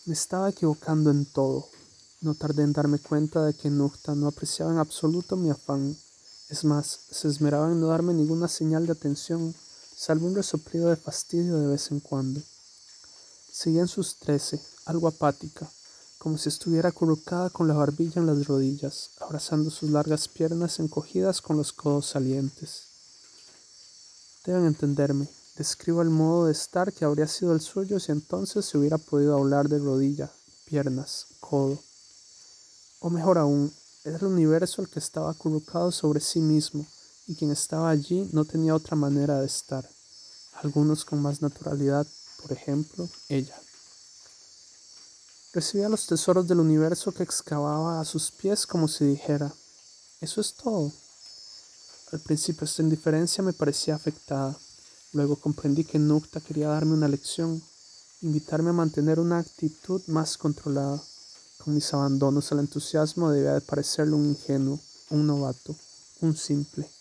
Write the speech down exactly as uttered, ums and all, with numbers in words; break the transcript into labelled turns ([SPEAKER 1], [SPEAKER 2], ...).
[SPEAKER 1] Me estaba equivocando en todo. No tardé en darme cuenta de que Nukta no apreciaba en absoluto mi afán. Es más, se esmeraba en no darme ninguna señal de atención, salvo un resoplido de fastidio de vez en cuando. Seguía en sus trece, algo apática, como si estuviera acurrucada con la barbilla en las rodillas, abrazando sus largas piernas encogidas con los codos salientes. Deben entenderme, describo el modo de estar que habría sido el suyo si entonces se hubiera podido hablar de rodilla, piernas, codo. O mejor aún, era el universo el que estaba acurrucado sobre sí mismo, y quien estaba allí no tenía otra manera de estar. Algunos con más naturalidad, por ejemplo, ella. Recibía los tesoros del universo que excavaba a sus pies como si dijera, ¿eso es todo? Al principio esta indiferencia me parecía afectada. Luego comprendí que Nukta quería darme una lección, invitarme a mantener una actitud más controlada. Con mis abandonos al entusiasmo debía de parecerle un ingenuo, un novato, un simple.